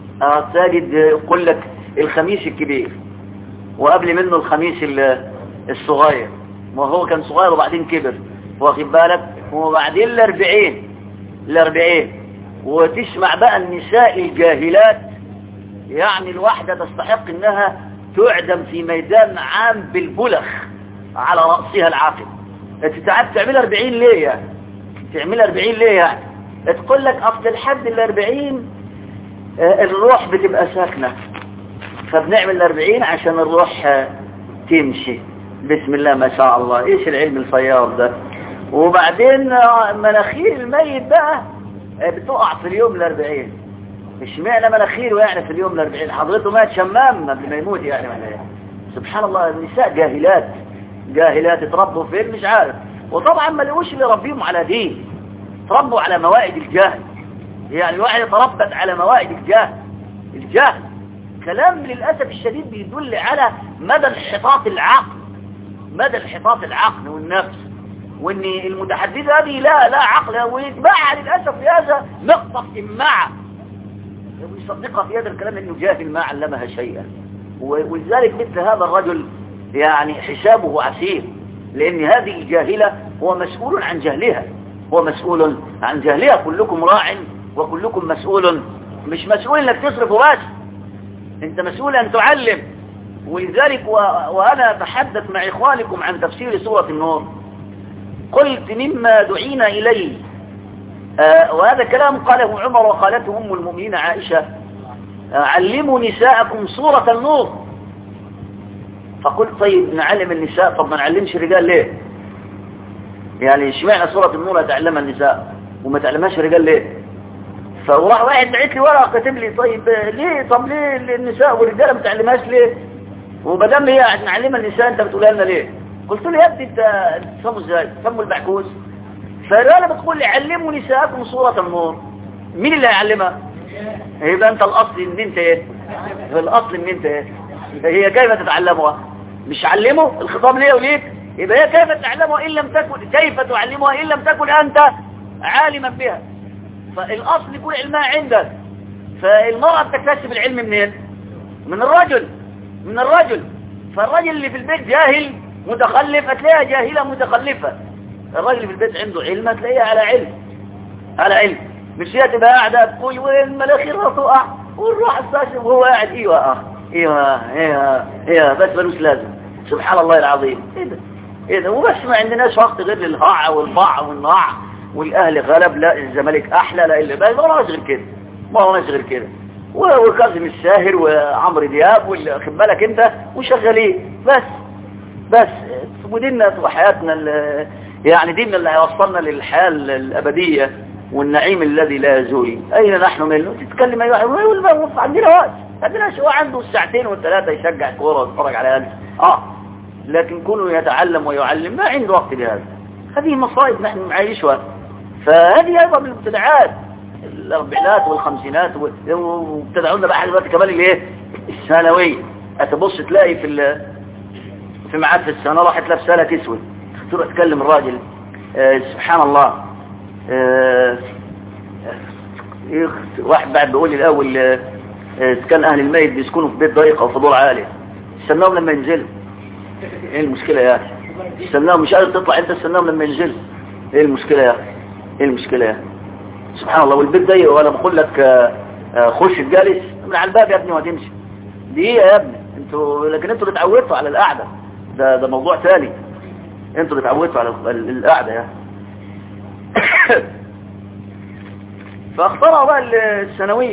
تجد يقول لك الخميس الكبير وقبل منه الخميس الصغير، وهو كان صغير وبعدين كبر، واخد بالك، وبعدين الأربعين الأربعين وتسمع بقى النساء الجاهلات، يعني الواحدة تستحق انها تعدم في ميدان عام بالبلخ على رأسها العاقل. انت تعب تعمل أربعين ليه يعني؟ تعمل أربعين ليه يعني؟ تقول لك اصل الحد الأربعين الروح بتبقى ساكنة، فبنعمل الأربعين عشان الروح تمشي. بسم الله ما شاء الله، ايش العلم الفياض ده. وبعدين مناخير الميت بقى بتقع في اليوم الأربعين. مش معنى مناخيره يعني في اليوم الأربعين، حضرته مات شمام قبل ما يموت يعني معنى. سبحان الله، النساء جاهلات جاهلات اتربوا فين مش عارف. وطبعا ما لقوش اللي يربيهم على دين، تربوا على موائد الجهل. يعني الواحد يتربت على موائد الجهل. الجهل كلام للأسف الشديد بيدل على مدى انحطاط العقل، مدى انحطاط العقل والنفس، وان المتحدثة هذه لا لا عقل، ويتبعها للأسف في هذا نقطة إماعة ويصدقها في هذا الكلام انه جاهل ما علمها شيئا. ولذلك مثل هذا الرجل يعني حسابه عسير، لان هذه الجاهلة هو مسؤول عن جهلها، هو مسؤول عن جهلها. كلكم راع وكلكم مسؤول، مش مسؤول انك تصرف بس، انت مسؤول ان تعلم. ولذلك و... وانا اتحدث مع اخوانكم عن تفسير سورة النور قلت مما دعينا اليه، آه وهذا كلام قاله عمر وقالته ام المؤمنين عائشة، آه علموا نساءكم سورة النور. فقلت طيب نعلم النساء، طب ما نعلمش الرجال ليه؟ يعني اشمعنى سورة النور تعلمها النساء وما تعلمهاش الرجال ليه؟ فراح واحد بعت لي ورقه كاتب لي طيب ليه، طب ليه النساء والرجاله ما تعلمهاش ليه؟ وبدام هي نعلمها النساء انت بتقولها لنا ليه؟ قلت له يا ابني انت تفهموا ازاي؟ تفهموا البعكوس؟ فانا بتقول لي علموا نساءكم سوره النور، مين اللي هيعلمها؟ يبقى انت الاصل ان انت ايه؟ الاصل ان انت ايه؟ هي كيف تتعلمها؟ مش علموا الخطاب ليه وليك؟ يبقى هي كيف تتعلمها ان لم تكن، كيف تعلمها ان لم تكن انت عالما بها؟ فالاصل يكون علمها عندك. فالمرأة بتكتسب العلم منين؟ من الرجل، من الرجل. فالرجل اللي في البيت جاهل متخلف هتلاقيها جاهلة متخلفة. الرجل اللي في البيت عنده علم هتلاقيها على علم، على علم. مش هي تبقى قاعدة تقول وين مناخيرها تقع والروح الساشم وهو قاعد ايوه اه ايوه ايوه ايوه بس ملوش لازم. سبحان الله العظيم. ايه ده ايه ده؟ وبس ما عندناش وقت غير للهاع والباع والناع والاهل غلب، لا الزمالك احلى، لا اللي بقى ما هوش غير كده، ما هوش غير كده. وكاظم الساهر وعمرو دياب واللي خد بالك انت وشغالين بس بس. وديننا وحياتنا يعني ديننا اللي هيوصلنا للحياه الابديه والنعيم الذي لا يزول. اين نحن منه؟ تتكلم اي واحد يقول عندنا وقت، عندنا شو عنده الساعتين والثلاثه يشجع كوره ويتفرج على هذا اه لكن كونه يتعلم ويعلم ما عنده وقت لهذا. هذه مصائب نحن نعيشها. فهذه ايضا من الابتداعات الاربعينات والخمسينات، وابتدعونا بقى دلوقتي كمان الايه الثانويه. هتبص تلاقي في في ميعاد في السنه راحت لابسه لك اسود، تروح تكلم الراجل آه سبحان الله. آه واحد بعد بيقول لي الاول آه كان اهل الميت بيسكنوا في بيت ضيق او في دور عالي، استناهم لما ينزلوا. ايه المشكله يا اخي؟ استناهم، مش قادر تطلع انت، استناهم لما ينزلوا. ايه المشكله يا اخي؟ ايه المشكله يا اخي؟ سبحان الله. والبيت ضيق وانا بقول لك آه آه خش الجالس من على الباب يا ابني وهتمشي دقيقه يا ابني. انتوا لكن انتوا اللي اتعودتوا على القعده، ده ده موضوع ثاني. انتوا اللي اتعودتوا على القعده يا فاخترعوا بقى الثانويه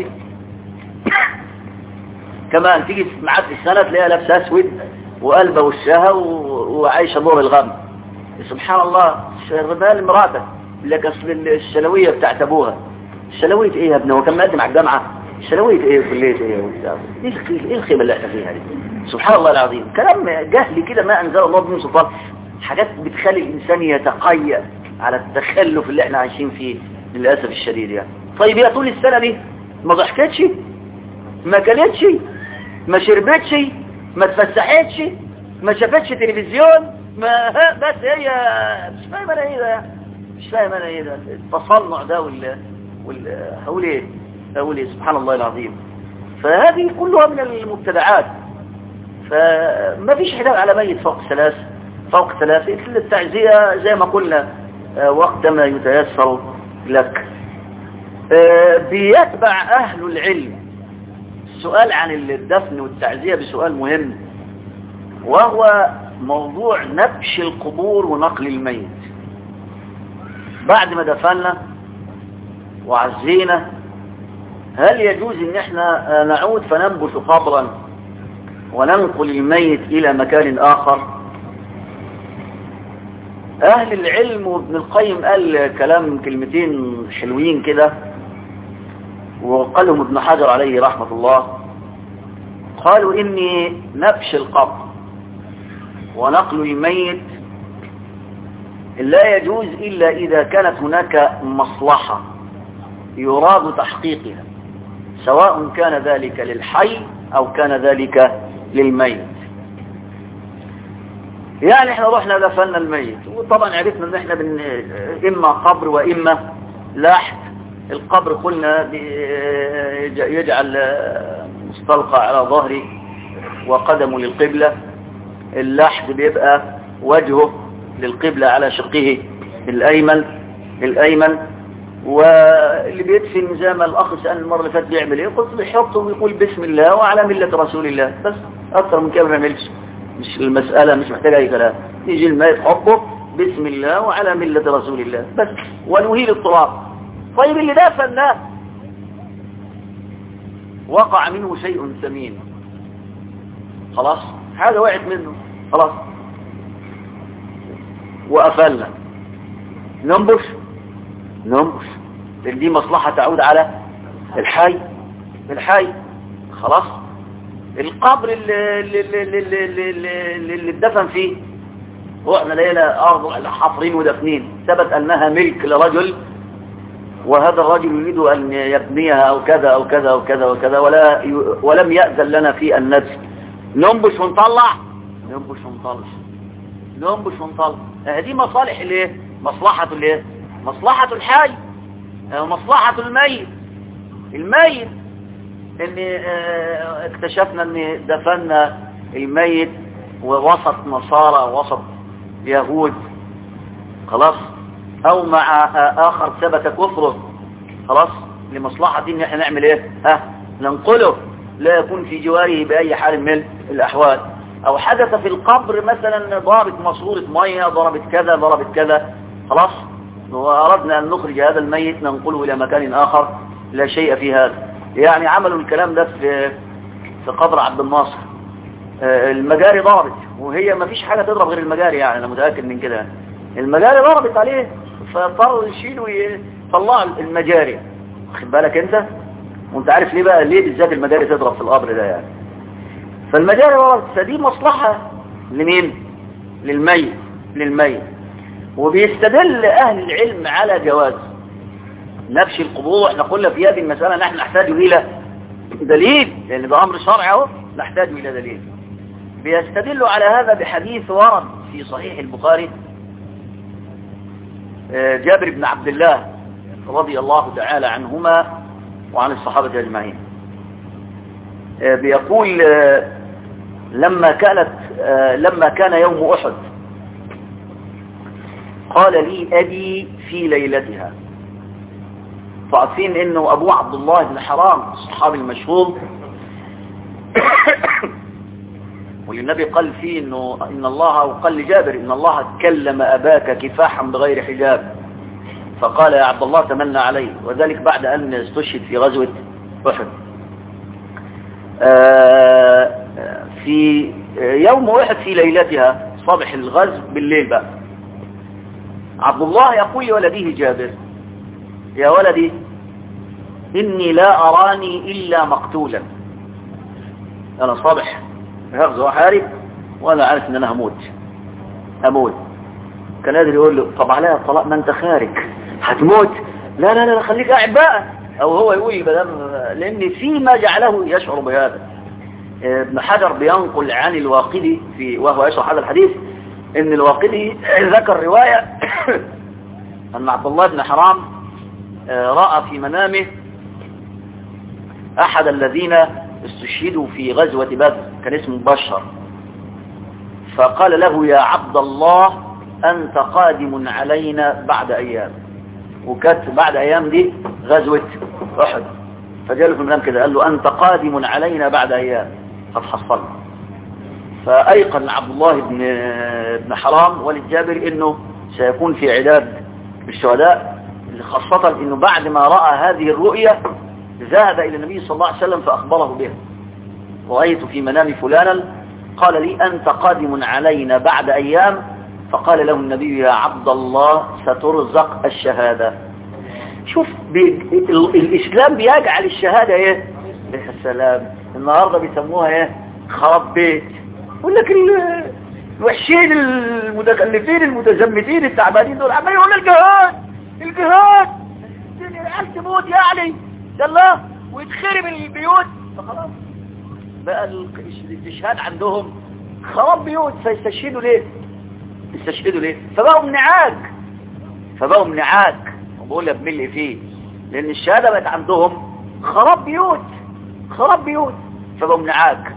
كمان. تيجي معاك في السنه تلاقيها لابسه اسود وقلبه وشها وعايشه دور الغم. سبحان الله. الرجال مراتك لك اصل الشلويه بتاعت ابوها. الشلويه ايه يا ابني؟ هو كان مقدم على الجامعه؟ الشلويه ايه كليه ايه؟ ايه الخيبه اللي احنا فيها دي؟ سبحان الله العظيم. كلام جهل كده ما انزل الله به من سلطان. حاجات بتخلي الانسان يتقيأ على التخلف اللي احنا عايشين فيه. للأسف الشديد يعني. طيب يا طول السنة دي ما ضحكتش، ما كلتش، ما شربتش، ما تفسحتش، ما شافتش تلفزيون، ما بس هي مش فاهم انا ايه ده، مش فاهم انا ايه ده التصنع ده وال وال هقول ايه هقول ايه سبحان الله العظيم. فهذه كلها من المبتدعات. فما فيش حداد على ميت فوق ثلاث فوق ثلاث التعزية زي ما قلنا وقت ما يتيسر لك. بيتبع أهل العلم السؤال عن الدفن والتعزية بسؤال مهم، وهو موضوع نبش القبور ونقل الميت. بعد ما دفننا وعزينا هل يجوز ان احنا نعود فننبش قبرا وننقل الميت الى مكان اخر؟ اهل العلم وابن القيم قال كلام كلمتين حلوين كده، وقالهم ابن حجر عليه رحمة الله، قالوا اني نبش القبر ونقل الميت لا يجوز الا اذا كانت هناك مصلحة يراد تحقيقها، سواء كان ذلك للحي او كان ذلك للميت. يعني احنا رحنا دفننا الميت، وطبعا عرفنا ان احنا بن... اما قبر واما لحد. القبر قلنا يجعل مستلقى على ظهره وقدمه للقبلة، اللحد بيبقى وجهه للقبلة على شقه الايمن الايمن واللي بيدفن زي ما الاخ سأل المرة اللي فاتت بيعمل ايه؟ قلت بيحطه ويقول بسم الله وعلى ملة رسول الله، بس اكثر من كده ما يعملش. مش المسألة مش محتاجة اي كلام، يجي الميت حطه بسم الله وعلى ملة رسول الله بس، ونهيل التراب. طيب اللي دفناه وقع منه شيء ثمين، خلاص حاجة وقعت منه خلاص وقفلنا، ننبش ننبش دي مصلحة تعود على الحي الحي خلاص. القبر اللي اللي اللي اللي, اللي, اللي اتدفن فيه رحنا لقينا ارض حفرين ودفنين، ثبت انها ملك لرجل، وهذا الرجل يريد ان يبنيها او كذا او كذا او كذا وكذا، ولا ولم يأذن لنا في ان ندفن. ننبش ونطلع ننبش ونطلع ننبش ونطلع. هذه مصالح الايه؟ مصلحة الايه؟ مصلحة الحي، مصلحة الميت. الميت ان اكتشفنا ان دفنا الميت ووسط نصارى وسط يهود خلاص، او مع اخر ثبت كفره خلاص، لمصلحة ان احنا نعمل ايه؟ ها ننقله لا يكون في جواره باي حال من الاحوال. او حدث في القبر مثلا ضربت ماسورة مية، ضربت كذا ضربت كذا خلاص، واردنا ان نخرج هذا الميت ننقله الى مكان اخر، لا شيء في هذا. يعني عملوا الكلام ده في في قبر عبد الناصر، المجاري ضربت، وهي ما فيش حاجة تضرب غير المجاري، يعني انا متأكد من كده، المجاري ضربت عليه فاضطروا يشيلوا يطلعوا المجاري، واخد بالك انت؟ وانت عارف ليه بقى ليه بالذات المجاري تضرب في القبر ده يعني؟ فالمجاري ضربت، فدي مصلحة لمين؟ للميت للميت. وبيستدل اهل العلم على جواز نبش القبور. احنا قلنا في هذه المسألة نحن نحتاج الى دليل، لان ده امر شرعي اهو، نحتاج الى دليل. بيستدلوا على هذا بحديث ورد في صحيح البخاري، جابر بن عبد الله رضي الله تعالى عنهما وعن الصحابة أجمعين، بيقول لما كانت لما كان يوم أحد قال لي أبي في ليلتها. فعارفين انه ابو عبد الله بن حرام الصحابي المشهور والنبي قال فيه انه ان الله، وقال لجابر ان الله كلم اباك كفاحا بغير حجاب، فقال يا عبد الله تمنى عليه، وذلك بعد ان استشهد في غزوة احد. في يوم احد في ليلتها صبح الغزو بالليل بقى، عبد الله يقول لولده جابر يا ولدي إني لا أراني إلا مقتولا، أنا صبح هغزو وحارب وأنا عارف إن أنا هموت هموت. كان قادر يقول له طب عليها الطلاق، ما أنت خارج هتموت، لا لا لا خليك قاعد بقى، او هو يقول بدل، لان فيما جعله يشعر بهذا. ابن حجر بينقل عن الواقدي في وهو يشرح هذا الحديث ان الواقدي ذكر رواية ان عبد الله بن حرام رأى في منامه احد الذين استشهدوا في غزوة بدر، كان اسمه بشر، فقال له يا عبد الله انت قادم علينا بعد ايام، وكانت بعد ايام دي غزوة احد، فجاء له في المنام كده قال له انت قادم علينا بعد ايام قد حصلنا. فايقن عبد الله بن بن حرام والد جابر انه سيكون في عداد الشهداء، خاصة انه بعد ما رأى هذه الرؤية ذهب الى النبي صلى الله عليه وسلم فاخبره بها. رأيت في منام فلانا قال لي انت قادم علينا بعد ايام، فقال له النبي يا عبد الله سترزق الشهادة. شوف الاسلام بيجعل الشهادة ايه؟ يا سلام، النهاردة بيسموها ايه؟ خراب بيت. يقول لك الوحشين المتخلفين المتزمتين التعبانين دول عمالين يقولوا الجهاد الجهاد العيال تموت يعني يلا ويتخرب البيوت، فخلاص بقى الاستشهاد عندهم خراب بيوت، فيستشهدوا ليه؟ يستشهدوا ليه؟ فبقوا منعاك فبقوا منعاك وبقول لك بملء فيه، لان الشهاده بقت عندهم خراب بيوت خراب بيوت فبقوا منعاك.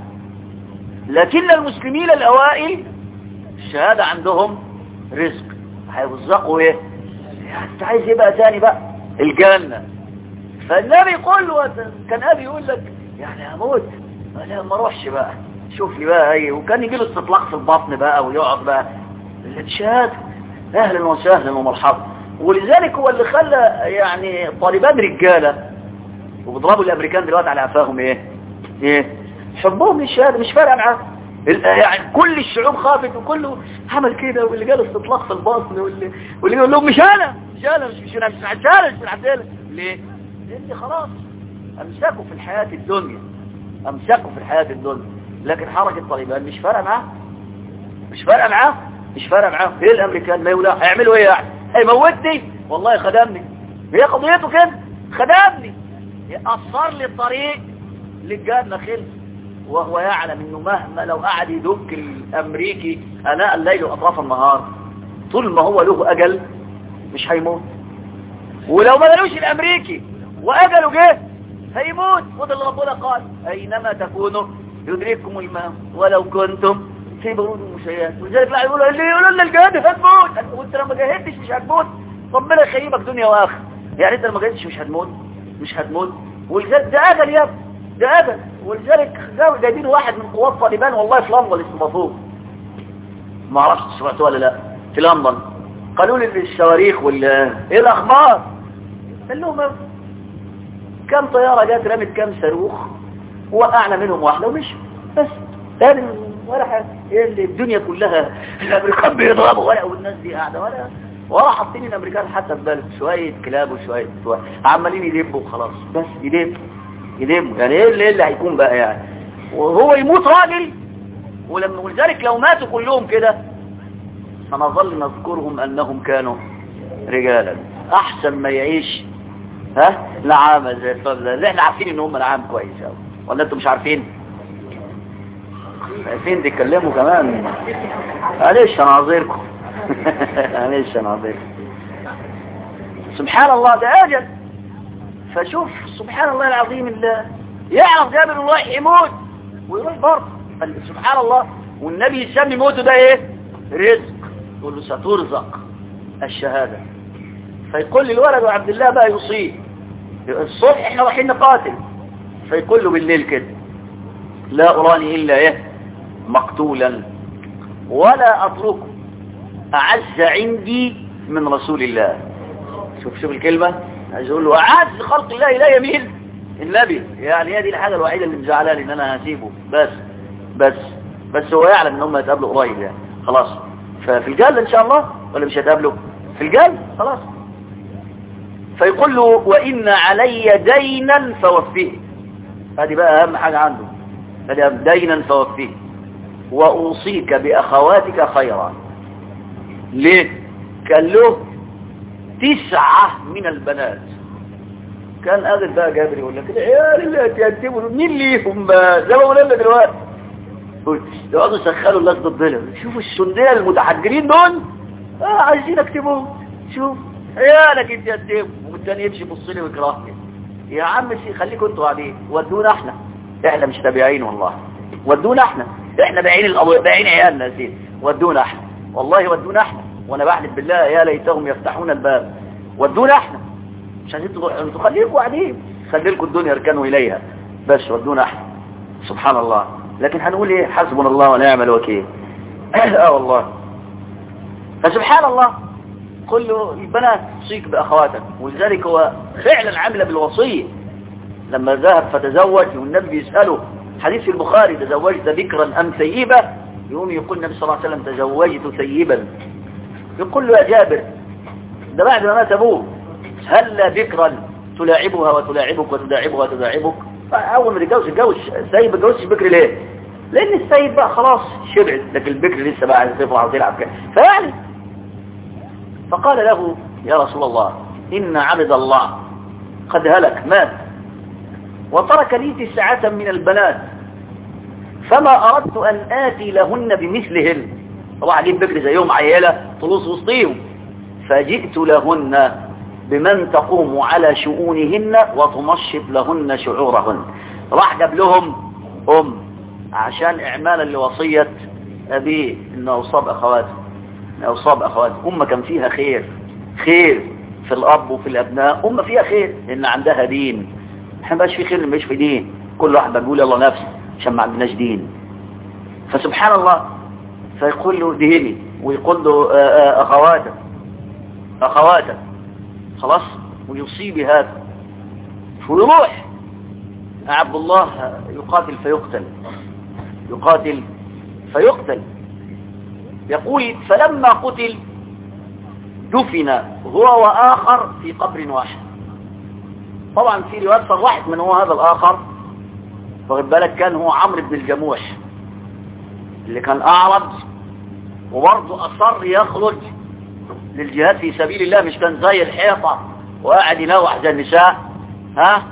لكن المسلمين الاوائل الشهاده عندهم رزق، هيرزقوا ايه؟ انت عايز ايه بقى تاني بقى؟ الجنه. فالنبي يقول له، كان ابي يقول لك يعني هموت انا ما اروحش بقى، شوف لي بقى ايه، وكان يجي له استطلاق في البطن بقى ويقعد بقى الشهاده اهلا وسهلا ومرحبا. ولذلك هو اللي خلى يعني طالبان رجاله وبيضربوا الامريكان دلوقتي على قفاهم ايه؟ ايه؟ حبهم للشهاده، مش فارقه معاهم. يعني كل الشعوب خافت وكله عمل كده، واللي جاله استطلاق في البطن واللي واللي يقول لهم مش انا مش انا مش مش انا مش هتشارك مش هتشارك. ليه؟ لان خلاص امسكوا في الحياه الدنيا امسكوا في الحياه الدنيا. لكن حركه طالبان مش فارقه معاه مش فارقه معاه مش فارقه معاه. ايه الامريكان ما يقولوا هيعملوا ايه يعني؟ هيموتني؟ والله خدمني، هي قضيته كده، خدمني اثر لي الطريق للجنه خلص. وهو يعلم انه مهما لو قعد يدك الامريكي اناء الليل واطراف النهار، طول ما هو له اجل مش هيموت. ولو ما جالوش الامريكي واجله جه هيموت. وده اللي ربنا قال اينما تكونوا يدرككم الموت ولو كنتم في برود ومشيات. ولذلك لا يقولوا اللي يقولوا لنا الجهاد هتموت، وانت لما جاهدتش مش هتموت، ربنا يخيبك دنيا واخره. يعني انت لما جاهدتش مش هتموت مش هتموت. ولذلك ده اجل يا ابني، ده اجل. ولذلك جايبين واحد من قوات طالبان والله في لندن استضافوه، ما اعرفش سمعتوه ولا لا، في لندن قالوا لي الصواريخ ولا ايه الاخبار؟ قال لهم كم طياره جت رمت كم صاروخ وقعنا منهم واحده ومشوا بس. تاني ولا حاجه. ايه اللي الدنيا كلها الامريكان بيضربوا ولا والناس دي قاعده ولا ولا حاطين الامريكان حتى في بالهم شويه كلاب وشويه عمالين يدبوا وخلاص بس يدبوا يدبوا. يعني ايه اللي, اللي هيكون بقى يعني؟ وهو يموت راجل. ولما ولذلك لو ماتوا كلهم كده سنظل نذكرهم انهم كانوا رجالا. احسن ما يعيش ها نعامه زي اللي احنا عارفين ان هم نعام كويس قوي، ولا انتم مش عارفين؟ عارفين تتكلموا كمان؟ معلش انا عذركم معلش انا عذركم. سبحان الله ده اجل. فشوف سبحان الله العظيم الله يعرف جابر الله يموت ويروح برضه. سبحان الله. والنبي يسمي موته ده ايه؟ رزق. يقول له سترزق الشهاده. فيقول للولد وعبد الله بقى يصيب الصبح احنا رايحين نقاتل، فيقول له بالليل كده لا أراني إلا إيه مقتولا ولا أتركه أعز عندي من رسول الله. شوف شوف الكلمة، عايز أقول له أعز خلق الله لا يميل النبي. يعني هذه الحاجة الوحيدة اللي مزعلاني إن أنا هسيبه بس بس بس هو يعلم إن هم يتقابلوا قريب يعني خلاص. ففي الجنة إن شاء الله ولا مش هتقابله في الجنة خلاص. فيقول له وإن علي دينا فوفيه. هذه بقى أهم حاجة عنده، هذه دينا فوفيه. وأوصيك بأخواتك خيرا. ليه؟ قال له تسعة من البنات. كان قادر بقى جابر يقول لك العيال اللي هتيتموا مين ليهم بقى زي ما قلنا دلوقتي يقعدوا يسخلوا الناس ضدنا. شوفوا السنديه المتحجرين دول اه عايزين اكتبوه. شوف عيالك يتيتموا والتاني يمشي يبص لي ويكرهني. يا عم خليكم انتوا قاعدين ودونا احنا احنا مش تابعين والله. ودونا احنا احنا بايعين الابو بايعين عيالنا يا سيدي. ودونا احنا والله ودونا احنا وانا بحلف بالله يا ليتهم يفتحون الباب. ودونا احنا مش عايزين انتوا خليكم قاعدين خلي لكم الدنيا اركنوا اليها بس ودونا احنا. سبحان الله. لكن هنقول ايه حسبنا الله ونعم الوكيل. اه والله. فسبحان الله كل البنات تصيك باخواتك. ولذلك هو فعلا عمل بالوصيه لما ذهب فتزوج والنبي يساله حديث في البخاري تزوجت بكرا ام ثيبه يقوم يقول النبي صلى الله عليه وسلم تزوجت ثيبا. يقول له يا جابر ده بعد ما مات ابوه هل بكرا تلاعبها وتلاعبك وتلاعبها وتلاعبك. اول ما تتجوز تتجوز سيب اتجوزش بكر ليه؟ لان السيب بقى خلاص شبعت لكن البكر لسه بقى عايز تفرح وتلعب كده. فيعني فقال له يا رسول الله ان عبد الله قد هلك مات وترك لي تسعة من البنات فما اردت ان اتي لهن بمثلهن. طبعا اجيب بكر زيهم عياله طلوص وسطيهم. فجئت لهن بمن تقوم على شؤونهن وتنشط لهن شعورهن. راح جاب لهم ام عشان اعمالا لوصية ابيه انه اوصاب اخواته اوصاب اخواته. ام كان فيها خير خير في الاب وفي الابناء. ام فيها خير لان عندها دين. احنا مبقاش في خير مش في دين. كل واحد بيقول يلا نفسي عشان ما عندناش دين. فسبحان الله فيقول له دهني ويقول له اخواته اخواته خلاص ويصيب هذا فيروح عبد الله يقاتل فيقتل يقاتل فيقتل. يقول فلما قتل دفن هو وآخر في قبر واحد. طبعا في روايات صرحت من هو هذا الآخر. واخد بالك كان هو عمرو بن الجموح اللي كان أعرض وبرضه أصر يخرج للجهاد في سبيل الله. مش كان زي الحيطة وقاعد ينوح زي النساء ها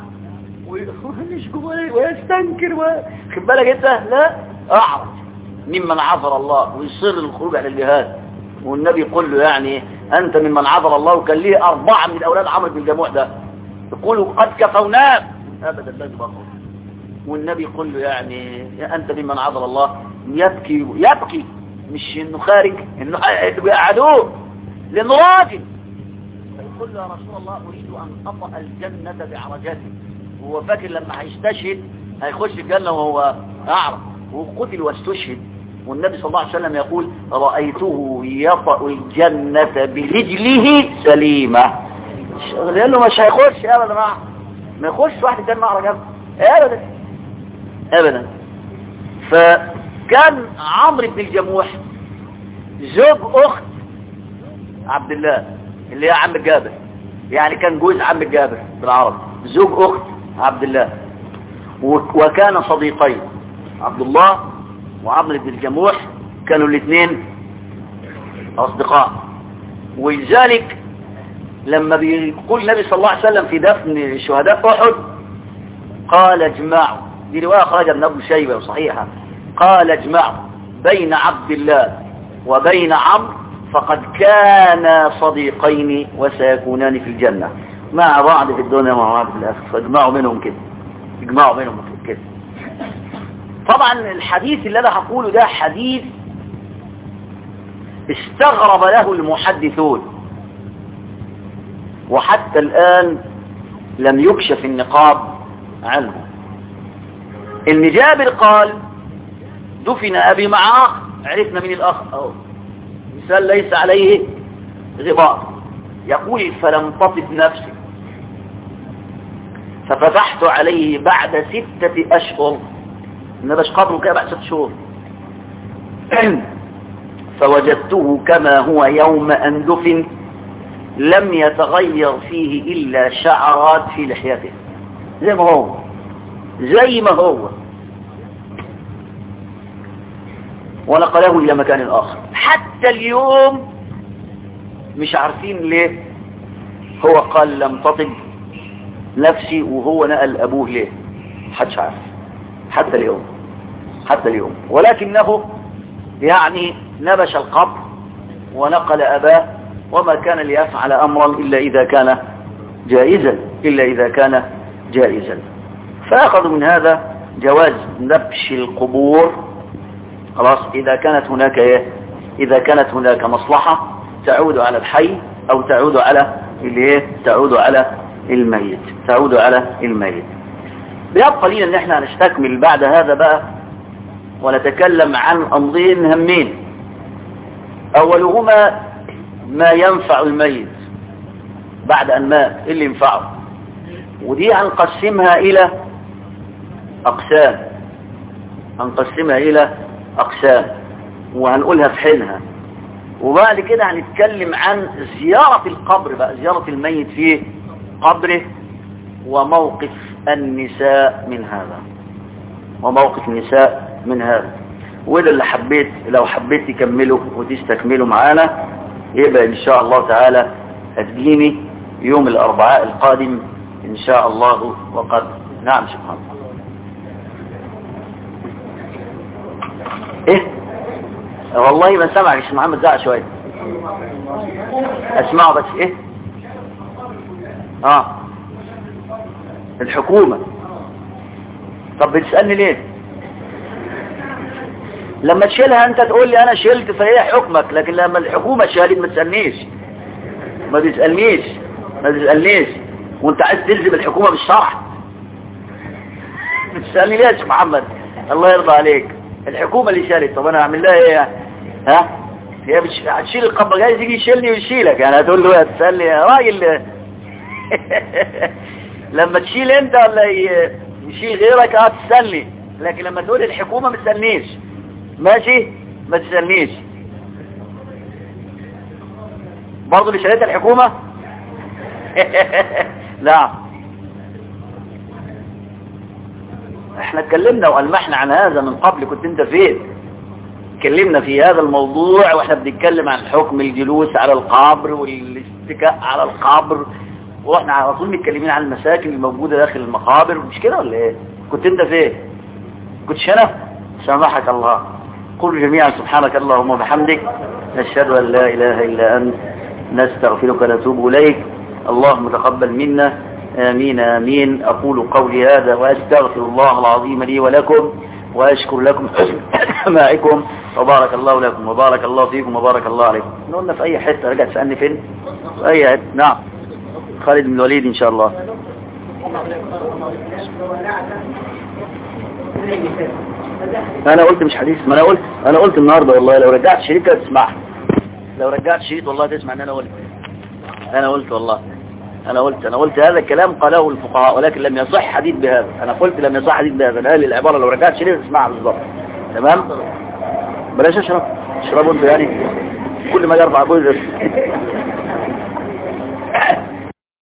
ويستنكر خد بالك انت لا اعرض ممن عذر الله ويصر للخروج على الجهاد. والنبي يقول له يعني انت ممن عذر الله. وكان ليه اربعة من اولاد عمرو بن الجموح ده يقولوا قد كفوناه ابدا لازم اخرج. والنبي يقول له يعني انت ممن عذر الله. يبكي يبكي مش انه خارج انه بيقعدوه لانه راجل. فيقول له يا رسول الله اريد ان اطأ الجنة بعرجته. وهو فاكر لما هيستشهد هيخش الجنة وهو اعرض وقتل واستشهد. والنبي صلى الله عليه وسلم يقول رأيته يطأ الجنة برجله سليمة. لانه مش هيخش ابدا ما يخش واحد الجنة اعرج ابدا ابدا. فكان عمرو بن الجموح زوج اخت عبد الله اللي هي عم جابر. يعني كان جوز عم جابر بالعربي زوج اخت عبد الله. وكان صديقين عبد الله وعمرو بن الجموح كانوا الاثنين اصدقاء. ولذلك لما بيقول النبي صلى الله عليه وسلم في دفن شهداء احد قال اجمعوا. دي روايه خرج ابن ابي شيبه وصحيحه. قال اجمعوا بين عبد الله وبين عمرو فقد كانا صديقين وسيكونان في الجنة مع بعض في الدنيا مع بعض في الآخرة. فاجمعوا منهم كده اجمعوا منهم كده. طبعا الحديث اللي انا هقوله ده حديث استغرب له المحدثون وحتى الآن لم يكشف النقاب عنه. ان جابر قال دفن ابي مع اخ. عرفنا من الاخ اهو مثال ليس عليه غبار. يقول فلم تطب نفسي ففتحت عليه بعد ستة اشهر. النبش قبره كده بعد ست شهور فوجدته كما هو يوم ان دفن لم يتغير فيه الا شعرات في لحيته زي ما هو زي ما هو. ونقله إلى مكان آخر. حتى اليوم مش عارفين ليه هو قال لم تطب نفسي، وهو نقل أبوه ليه محدش عارف حتى اليوم حتى اليوم ولكنه يعني نبش القبر ونقل أباه، وما كان ليفعل أمرا إلا إذا كان جائزا إلا إذا كان جائزا. فأخذوا من هذا جواز نبش القبور خلاص إذا كانت هناك إيه؟ إذا كانت هناك مصلحة تعود على الحي أو تعود على اللي تعود على الميت تعود على الميت. بيبقى لنا ان احنا نستكمل بعد هذا بقى ونتكلم عن امرين هامين. اولهما ما ينفع الميت بعد ان مات، ايه اللي ينفعه، ودي هنقسمها الى اقسام هنقسمها الى اقسام وهنقولها في حينها. وبعد كده هنتكلم عن زيارة القبر بقى، زيارة الميت في قبره وموقف النساء من هذا وموقف النساء من هذا وده اللي حبيت لو حبيت تكمله وتستكمله معانا يبقى ان شاء الله تعالى هتجيني يوم الاربعاء القادم ان شاء الله. وقد نعم سبحان الله. ايه والله ما سمعك يا محمد، زعق شويه اسمعه بس. ايه اه الحكومة. طب بتسألني ليه؟ لما تشيلها انت تقول لي انا شلت فهي حكمك، لكن لما الحكومة شالت ما تسألنيش ما تسألنيش ما تسألنيش وانت عايز تلزم الحكومة بالشرع. بتسألني ليه يا محمد؟ الله يرضى عليك، الحكومة اللي شالت. طب انا اعمل لها ايه يعني؟ ها هي بتش... هتشيل القبر، جايز يجي يشيلني ويشيلك يعني، هتقول له تسألني يا راجل لما تشيل انت ولا يشيل غيرك اه تسألني، لكن لما تقول الحكومة ما تسألنيش. ماشي ما تسألنيش. برضو اللي شالتها الحكومة لا احنا اتكلمنا والمحنا عن هذا من قبل، كنت انت فين؟ اتكلمنا في هذا الموضوع واحنا بنتكلم عن حكم الجلوس على القبر والاستكاء على القبر، واحنا على طول متكلمين عن المساكن الموجودة داخل المقابر، مش كده ولا ايه؟ كنت انت فين؟ كنتش انا؟ سامحك الله. قل جميعا سبحانك اللهم وبحمدك نشهد ان لا اله الا انت نستغفرك ونتوب اليك. اللهم تقبل منا امين امين. اقول قولي هذا واستغفر الله العظيم لي ولكم واشكر لكم حسن سماعكم، وبارك الله لكم وبارك الله فيكم وبارك الله عليكم. قلنا في اي حته، رجع تسالني فين؟ في اي حته. نعم خالد بن الوليد ان شاء الله. انا قلت مش حديث، ما انا قلت انا قلت النهارده والله لو رجعت شريط كده تسمعها، لو رجعت شريط والله تسمع ان انا قلت انا قلت والله انا قلت انا قلت هذا الكلام قاله الفقهاء، ولكن لم يصح حديث بهذا. انا قلت لم يصح حديث بهذا، انا قال العباره لو رجعت شريط تسمعها بالظبط. تمام. بلاش اشرب اشربوا انتوا يعني كل ما يرفع بوز